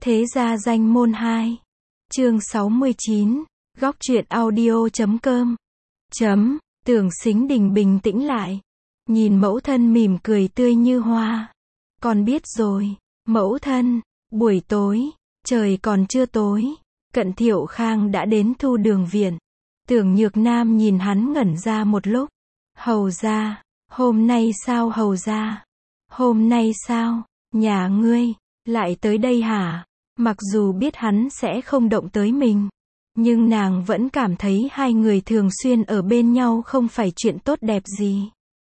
Thế gia danh môn 2. Chương 69. Góc truyện audio.com. Tưởng Sính Đình bình tĩnh lại. Nhìn mẫu thân mỉm cười tươi như hoa. Con biết rồi, mẫu thân. Buổi tối, trời còn chưa tối, Cận Thiệu Khang đã đến Thu Đường viện. Tưởng Nhược Nam nhìn hắn ngẩn ra một lúc. Hầu gia, hôm nay sao hầu gia? Hôm nay sao, nhà ngươi, lại tới đây hả? Mặc dù biết hắn sẽ không động tới mình, nhưng nàng vẫn cảm thấy hai người thường xuyên ở bên nhau không phải chuyện tốt đẹp gì.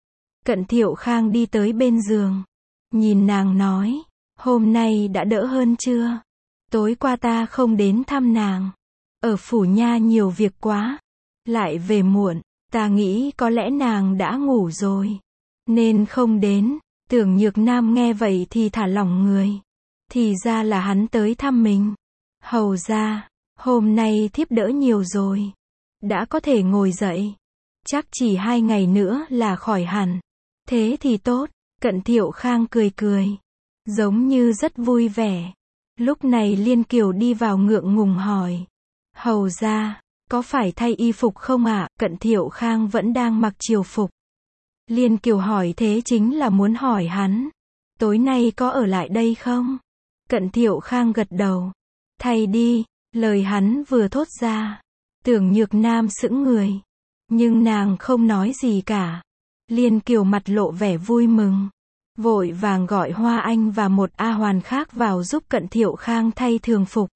Cận Thiệu Khang đi tới bên giường, nhìn nàng nói, hôm nay đã đỡ hơn chưa? Tối qua ta không đến thăm nàng, ở phủ nha nhiều việc quá, lại về muộn, ta nghĩ có lẽ nàng đã ngủ rồi, nên không đến. Tưởng Nhược Nam nghe vậy thì thả lỏng người. Thì ra là hắn tới thăm mình. Hầu gia, hôm nay thiếp đỡ nhiều rồi, đã có thể ngồi dậy, chắc chỉ 2 ngày nữa là khỏi hẳn. Thế thì tốt. Cận Thiệu Khang cười cười, giống như rất vui vẻ. Lúc này Liên Kiều đi vào ngượng ngùng hỏi, hầu gia, có phải thay y phục không ạ? Cận Thiệu Khang vẫn đang mặc triều phục. Liên Kiều hỏi thế chính là muốn hỏi hắn, tối nay có ở lại đây không? Cận Thiệu Khang gật đầu. Thay đi. Lời hắn vừa thốt ra, Tưởng Nhược Nam sững người, nhưng nàng không nói gì cả. Liên Kiều mặt lộ vẻ vui mừng, vội vàng gọi Hoa Anh và một A Hoàn khác vào giúp Cận Thiệu Khang thay thường phục,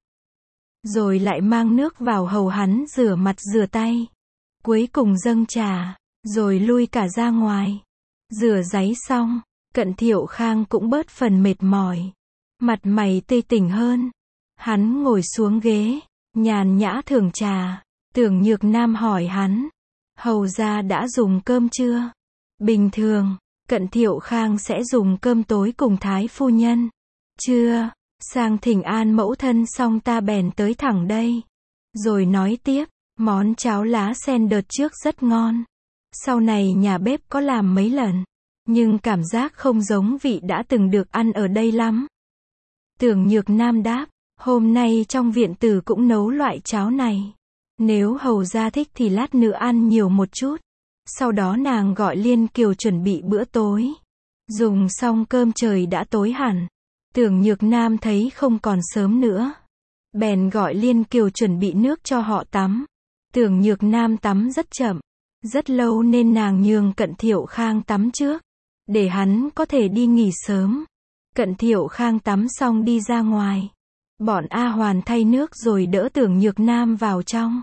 rồi lại mang nước vào hầu hắn rửa mặt rửa tay, cuối cùng dâng trà, rồi lui cả ra ngoài. Rửa ráy xong, Cận Thiệu Khang cũng bớt phần mệt mỏi, mặt mày tươi tỉnh hơn. Hắn ngồi xuống ghế, nhàn nhã thưởng trà. Tưởng Nhược Nam hỏi hắn, hầu gia đã dùng cơm chưa? Bình thường, Cận Thiệu Khang sẽ dùng cơm tối cùng Thái phu nhân. Chưa, sang thỉnh an mẫu thân xong ta bèn tới thẳng đây. Rồi nói tiếp, món cháo lá sen đợt trước rất ngon. Sau này nhà bếp có làm mấy lần, nhưng cảm giác không giống vị đã từng được ăn ở đây lắm. Tưởng Nhược Nam đáp, hôm nay trong viện tử cũng nấu loại cháo này. Nếu hầu gia thích thì lát nữa ăn nhiều một chút. Sau đó nàng gọi Liên Kiều chuẩn bị bữa tối. Dùng xong cơm trời đã tối hẳn. Tưởng Nhược Nam thấy không còn sớm nữa, bèn gọi Liên Kiều chuẩn bị nước cho họ tắm. Tưởng Nhược Nam tắm rất chậm, rất lâu nên nàng nhường Cận Thiệu Khang tắm trước, để hắn có thể đi nghỉ sớm. Cận Thiệu Khang tắm xong đi ra ngoài. Bọn A Hoàn thay nước rồi đỡ Tưởng Nhược Nam vào trong.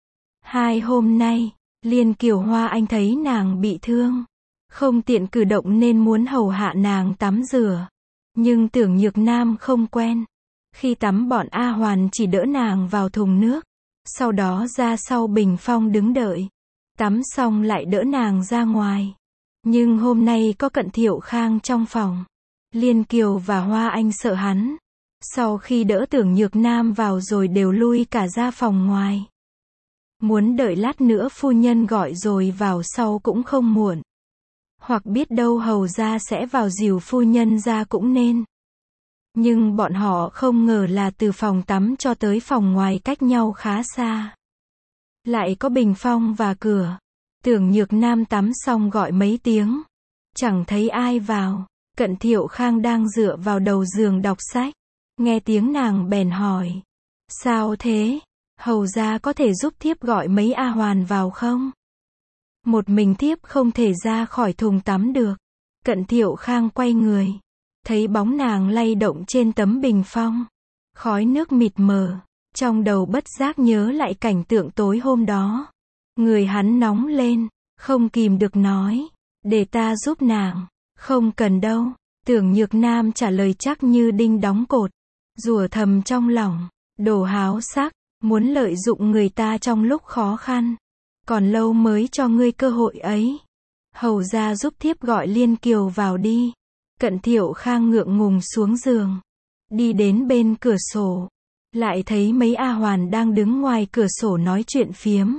2 hôm nay, Liên Kiều Hoa Anh thấy nàng bị thương, không tiện cử động nên muốn hầu hạ nàng tắm rửa. Nhưng Tưởng Nhược Nam không quen. Khi tắm bọn A Hoàn chỉ đỡ nàng vào thùng nước, sau đó ra sau bình phong đứng đợi. Tắm xong lại đỡ nàng ra ngoài. Nhưng hôm nay có Cận Thiệu Khang trong phòng, Liên Kiều và Hoa Anh sợ hắn. Sau khi đỡ Tưởng Nhược Nam vào rồi đều lui cả ra phòng ngoài. Muốn đợi lát nữa phu nhân gọi rồi vào sau cũng không muộn. Hoặc biết đâu hầu gia sẽ vào dìu phu nhân ra cũng nên. Nhưng bọn họ không ngờ là từ phòng tắm cho tới phòng ngoài cách nhau khá xa. Lại có bình phong và cửa. Tưởng Nhược Nam tắm xong gọi mấy tiếng, chẳng thấy ai vào. Cận Thiệu Khang đang dựa vào đầu giường đọc sách, nghe tiếng nàng bèn hỏi, sao thế? Hầu gia có thể giúp thiếp gọi mấy A Hoàn vào không? Một mình thiếp không thể ra khỏi thùng tắm được. Cận Thiệu Khang quay người, thấy bóng nàng lay động trên tấm bình phong, khói nước mịt mờ, trong đầu bất giác nhớ lại cảnh tượng tối hôm đó. Người hắn nóng lên, không kìm được nói, để ta giúp nàng. Không cần đâu. Tưởng Nhược Nam trả lời chắc như đinh đóng cột, rủa thầm trong lòng, đồ háo sắc, muốn lợi dụng người ta trong lúc khó khăn. Còn lâu mới cho ngươi cơ hội ấy. Hầu gia giúp thiếp gọi Liên Kiều vào đi. Cận Thiệu Khang ngượng ngùng xuống giường, đi đến bên cửa sổ, lại thấy mấy A Hoàn đang đứng ngoài cửa sổ nói chuyện phiếm.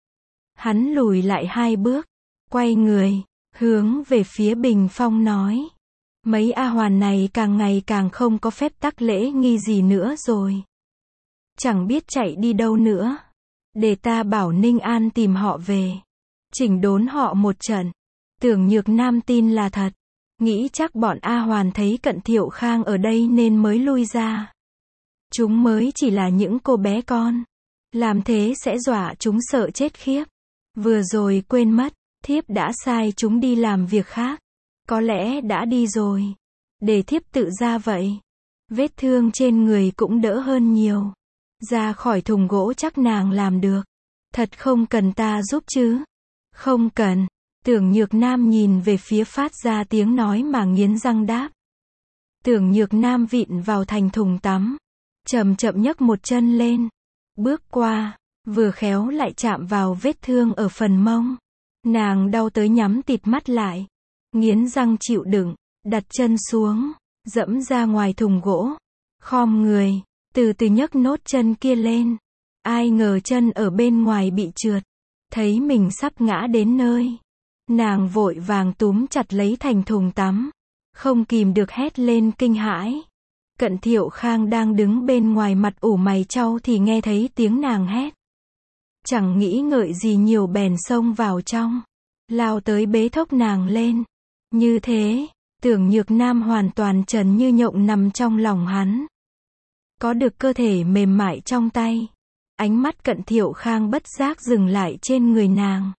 Hắn lùi lại 2 bước, quay người, hướng về phía bình phong nói, Mấy A Hoàn này càng ngày càng không có phép tắc lễ nghi gì nữa rồi. Chẳng biết chạy đi đâu nữa. Để ta bảo Ninh An tìm họ về. Chỉnh đốn họ một trận. Tưởng Nhược Nam tin là thật. Nghĩ chắc bọn A Hoàn thấy Cận Thiệu Khang ở đây nên mới lui ra. Chúng mới chỉ là những cô bé con. Làm thế sẽ dọa chúng sợ chết khiếp. Vừa rồi quên mất, thiếp đã sai chúng đi làm việc khác. Có lẽ đã đi rồi. Để thiếp tự ra vậy. Vết thương trên người cũng đỡ hơn nhiều. Ra khỏi thùng gỗ chắc nàng làm được. Thật không cần ta giúp chứ? Không cần. Tưởng Nhược Nam nhìn về phía phát ra tiếng nói mà nghiến răng đáp. Tưởng Nhược Nam vịn vào thành thùng tắm. Chậm chậm nhấc một chân lên. Bước qua. Vừa khéo lại chạm vào vết thương ở phần mông. Nàng đau tới nhắm tịt mắt lại. Nghiến răng chịu đựng. Đặt chân xuống. Dẫm ra ngoài thùng gỗ. Khom người. Từ từ nhấc nốt chân kia lên. Ai ngờ chân ở bên ngoài bị trượt. Thấy mình sắp ngã đến nơi. Nàng vội vàng túm chặt lấy thành thùng tắm. Không kìm được hét lên kinh hãi. Cận Thiệu Khang đang đứng bên ngoài mặt ủ mày chau thì nghe thấy tiếng nàng hét. Chẳng nghĩ ngợi gì nhiều bèn xông vào trong. Lao tới bế thốc nàng lên. Như thế, Tưởng Nhược Nam hoàn toàn trần như nhộng nằm trong lòng hắn. Có được cơ thể mềm mại trong tay. Ánh mắt Cận Thiệu Khang bất giác dừng lại trên người nàng.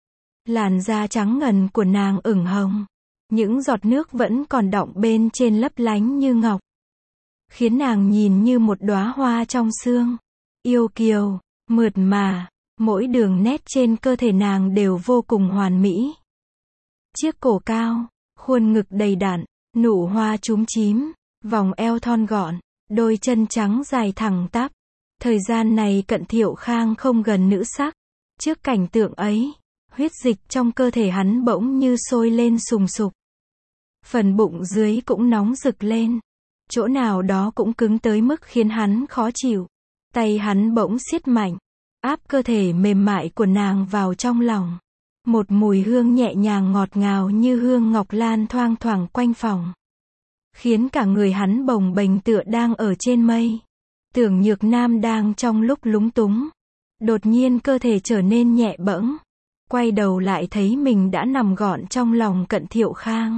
Làn da trắng ngần của nàng ửng hồng. Những giọt nước vẫn còn đọng bên trên lấp lánh như ngọc. Khiến nàng nhìn như một đóa hoa trong sương. Yêu kiều, mượt mà. Mỗi đường nét trên cơ thể nàng đều vô cùng hoàn mỹ. Chiếc cổ cao, khuôn ngực đầy đặn, nụ hoa chúm chím, vòng eo thon gọn, đôi chân trắng dài thẳng tắp. Thời gian này Cận Thiệu Khang không gần nữ sắc. Trước cảnh tượng ấy, huyết dịch trong cơ thể hắn bỗng như sôi lên sùng sục. Phần bụng dưới cũng nóng rực lên. Chỗ nào đó cũng cứng tới mức khiến hắn khó chịu. Tay hắn bỗng siết mạnh, áp cơ thể mềm mại của nàng vào trong lòng. Một mùi hương nhẹ nhàng ngọt ngào như hương ngọc lan thoang thoảng quanh phòng. Khiến cả người hắn bồng bềnh tựa đang ở trên mây. Tưởng Nhược Nam đang trong lúc lúng túng. Đột nhiên cơ thể trở nên nhẹ bẫng. Quay đầu lại thấy mình đã nằm gọn trong lòng Cận Thiệu Khang.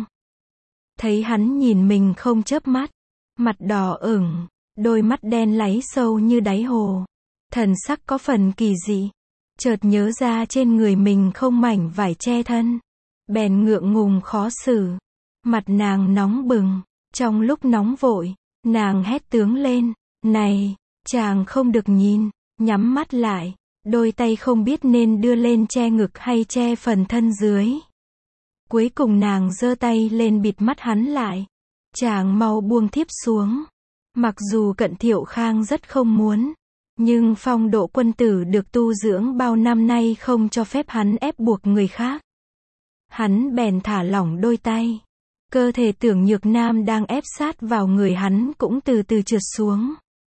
Thấy hắn nhìn mình không chớp mắt. Mặt đỏ ửng, đôi mắt đen láy sâu như đáy hồ. Thần sắc có phần kỳ dị. Chợt nhớ ra trên người mình không mảnh vải che thân. Bèn ngượng ngùng khó xử. Mặt nàng nóng bừng. Trong lúc nóng vội, nàng hét tướng lên. Này, chàng không được nhìn. Nhắm mắt lại. Đôi tay không biết nên đưa lên che ngực hay che phần thân dưới. Cuối cùng nàng giơ tay lên bịt mắt hắn lại. Chàng mau buông thiếp xuống. Mặc dù Cận Thiệu Khang rất không muốn. Nhưng phong độ quân tử được tu dưỡng bao năm nay không cho phép hắn ép buộc người khác. Hắn bèn thả lỏng đôi tay. Cơ thể Tưởng Nhược Nam đang ép sát vào người hắn cũng từ từ trượt xuống.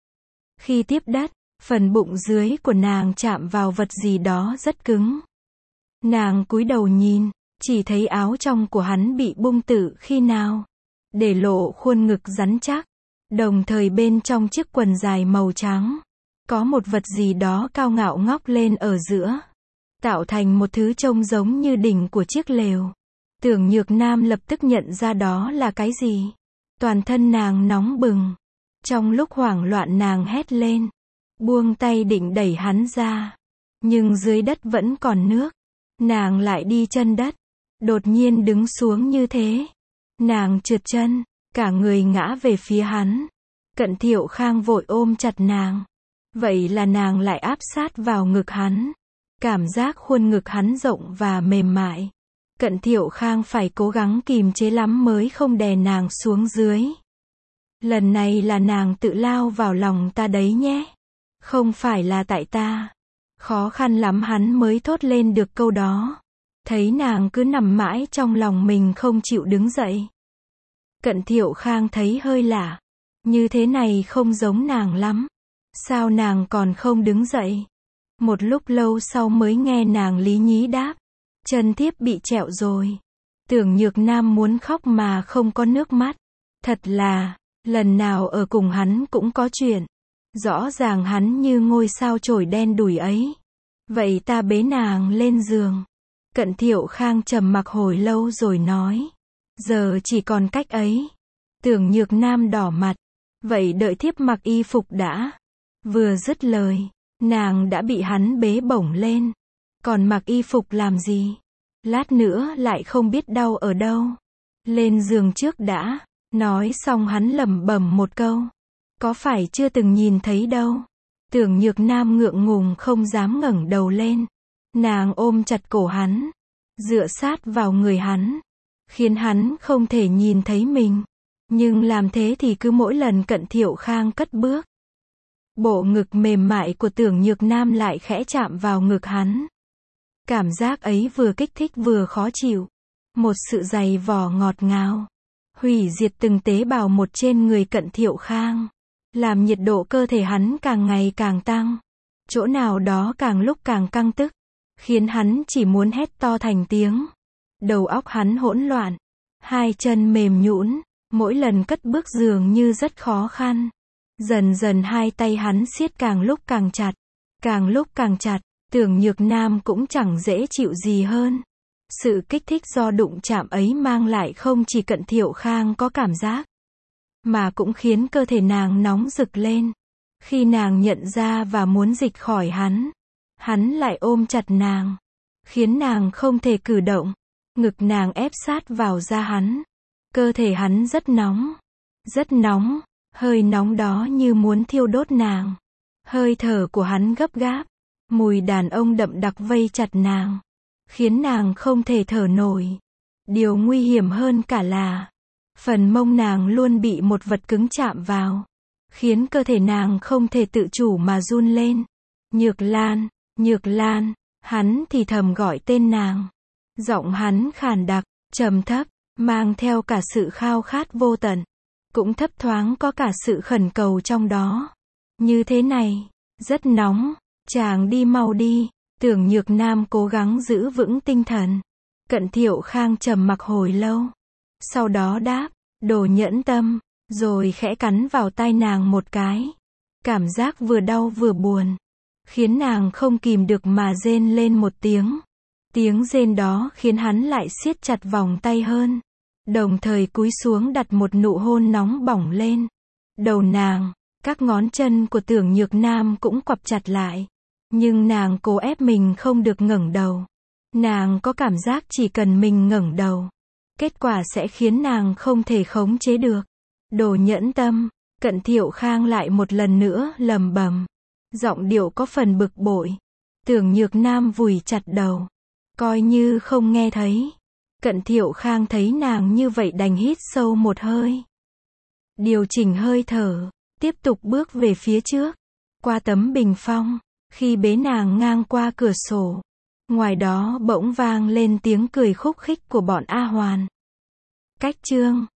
Khi tiếp đất, phần bụng dưới của nàng chạm vào vật gì đó rất cứng. Nàng cúi đầu nhìn, chỉ thấy áo trong của hắn bị bung tự khi nào. Để lộ khuôn ngực rắn chắc. Đồng thời bên trong chiếc quần dài màu trắng. Có một vật gì đó cao ngạo ngóc lên ở giữa. Tạo thành một thứ trông giống như đỉnh của chiếc lều. Tưởng Nhược Nam lập tức nhận ra đó là cái gì. Toàn thân nàng nóng bừng. Trong lúc hoảng loạn nàng hét lên. Buông tay định đẩy hắn ra. Nhưng dưới đất vẫn còn nước. Nàng lại đi chân đất. Đột nhiên đứng xuống như thế. Nàng trượt chân. Cả người ngã về phía hắn. Cận Thiệu Khang vội ôm chặt nàng. Vậy là nàng lại áp sát vào ngực hắn. Cảm giác khuôn ngực hắn rộng và mềm mại. Cận Thiệu Khang phải cố gắng kìm chế lắm mới không đè nàng xuống dưới. Lần này là nàng tự lao vào lòng ta đấy nhé. Không phải là tại ta. Khó khăn lắm hắn mới thốt lên được câu đó. Thấy nàng cứ nằm mãi trong lòng mình không chịu đứng dậy. Cận Thiệu Khang thấy hơi lạ. Như thế này không giống nàng lắm. Sao nàng còn không đứng dậy? Một lúc lâu sau mới nghe nàng lý nhí đáp. Chân thiếp bị trẹo rồi. Tưởng Nhược Nam muốn khóc mà không có nước mắt. Thật là, lần nào ở cùng hắn cũng có chuyện. Rõ ràng hắn như ngôi sao chổi đen đủi ấy. Vậy ta bế nàng lên giường. Cận Thiệu Khang trầm mặc hồi lâu rồi nói. Giờ chỉ còn cách ấy. Tưởng Nhược Nam đỏ mặt. Vậy đợi thiếp mặc y phục đã. Vừa dứt lời, nàng đã bị hắn bế bổng lên. Còn mặc y phục làm gì? Lát nữa lại không biết đau ở đâu. Lên giường trước đã. Nói xong hắn lẩm bẩm một câu. Có phải chưa từng nhìn thấy đâu? Tưởng Nhược Nam ngượng ngùng không dám ngẩng đầu lên. Nàng ôm chặt cổ hắn, dựa sát vào người hắn, khiến hắn không thể nhìn thấy mình. Nhưng làm thế thì cứ mỗi lần Cận Thiệu Khang cất bước, bộ ngực mềm mại của Tưởng Nhược Nam lại khẽ chạm vào ngực hắn. Cảm giác ấy vừa kích thích vừa khó chịu. Một sự dày vò ngọt ngào, hủy diệt từng tế bào một trên người Cận Thiệu Khang, làm nhiệt độ cơ thể hắn càng ngày càng tăng. Chỗ nào đó càng lúc càng căng tức, khiến hắn chỉ muốn hét to thành tiếng. Đầu óc hắn hỗn loạn, hai chân mềm nhũn, mỗi lần cất bước dường như rất khó khăn. Dần dần hai tay hắn siết càng lúc càng chặt, càng lúc càng chặt. Tưởng Nhược Nam cũng chẳng dễ chịu gì hơn. Sự kích thích do đụng chạm ấy mang lại không chỉ Cận Thiệu Khang có cảm giác, mà cũng khiến cơ thể nàng nóng rực lên. Khi nàng nhận ra và muốn dịch khỏi hắn lại ôm chặt nàng, khiến nàng không thể cử động. Ngực nàng ép sát vào da hắn. Cơ thể hắn rất nóng, hơi nóng đó như muốn thiêu đốt nàng. Hơi thở của hắn gấp gáp, mùi đàn ông đậm đặc vây chặt nàng, khiến nàng không thể thở nổi. Điều nguy hiểm hơn cả là, phần mông nàng luôn bị một vật cứng chạm vào, khiến cơ thể nàng không thể tự chủ mà run lên. Nhược Lan, hắn thì thầm gọi tên nàng. Giọng hắn khàn đặc, trầm thấp, mang theo cả sự khao khát vô tận, cũng thấp thoáng có cả sự khẩn cầu trong đó. Như thế này, rất nóng, chàng đi mau đi. Tưởng Nhược Nam cố gắng giữ vững tinh thần. Cận Thiệu Khang trầm mặc hồi lâu, sau đó đáp, đồ nhẫn tâm, rồi khẽ cắn vào tai nàng một cái. Cảm giác vừa đau vừa buồn, khiến nàng không kìm được mà rên lên một tiếng. Tiếng rên đó khiến hắn lại siết chặt vòng tay hơn, đồng thời cúi xuống đặt một nụ hôn nóng bỏng lên đầu nàng. Các ngón chân của Tưởng Nhược Nam cũng quặp chặt lại, nhưng nàng cố ép mình không được ngẩng đầu. Nàng có cảm giác chỉ cần mình ngẩng đầu, kết quả sẽ khiến nàng không thể khống chế được. Đồ nhẫn tâm, Cận Thiệu Khang lại một lần nữa lẩm bẩm, giọng điệu có phần bực bội. Tưởng Nhược Nam vùi chặt đầu, coi như không nghe thấy. Cận Thiệu Khang thấy nàng như vậy đành hít sâu một hơi, điều chỉnh hơi thở, tiếp tục bước về phía trước, qua tấm bình phong. Khi bế nàng ngang qua cửa sổ, ngoài đó bỗng vang lên tiếng cười khúc khích của bọn A Hoàn. Cách chương